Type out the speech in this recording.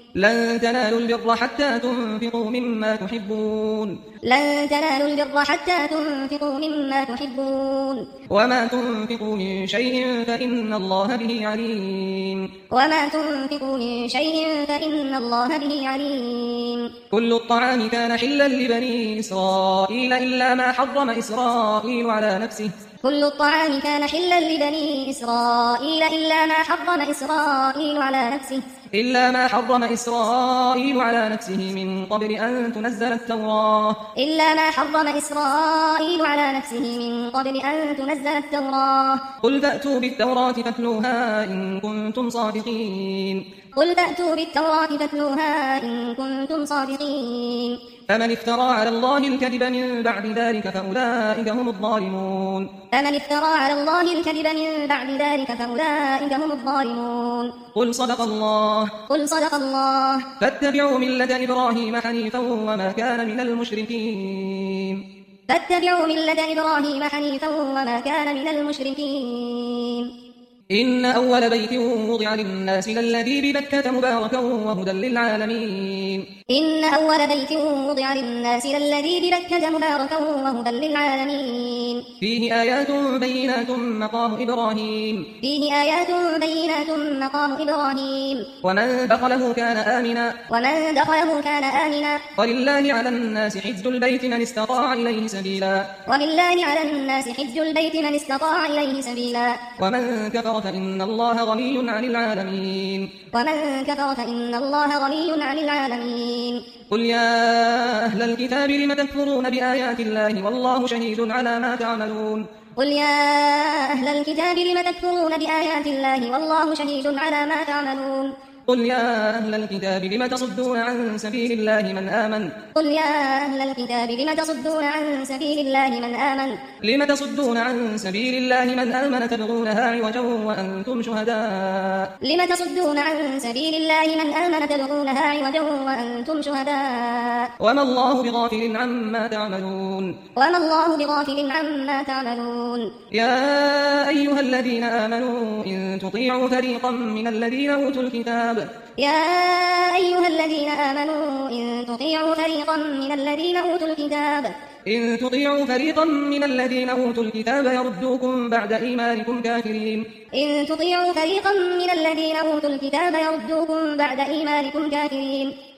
لن تنالوا البر حتى تنفقوا مما تحبون لن تنالوا البر حتى تنفقوا مما تحبون وما تنفقوا من شيء فإن الله به عليم وما تنفقوا من شيء فإن الله به عليم كل الطعام كان حلا لبني إسرائيل إلا ما حرم إسرائيل على نفسه كل الطعام كان حلا لبني إسرائيل إلا ما حرم إسرائيل على نفسه من قبل أن تنزل التوراة قل فأتوا بالتوراة فاتلوها إن كنتم صادقين فمن افترى على الله الكذب من بعد ذلك فأولئك هم الظالمون قل صدق الله فاتبعوا ملة إبراهيم حنيفا وما كان من المشركين إن أول بيت وضع للناس للذي ببكة مباركا وهدى للعالمين فيه آيات بينات مقام إبراهيم ومن دخله كان آمنا ولله على الناس حج البيت من استطاع إليه سبيلا ومن كفر فإن الله غني عن العالمين قل يا أهل الكتاب لم تكفرون بآيات الله والله شهيد على ما تعملون قل يا أهل الكتاب لم تصدون عن سبيل الله من آمن تبغونها عوجا وأنتم شهداء وما الله بغافل عما تعملون يا أيها الذين آمنوا إن تطيعوا فريقا من الذين أوتوا الكتاب يردوكم بعد إيمانكم كافرين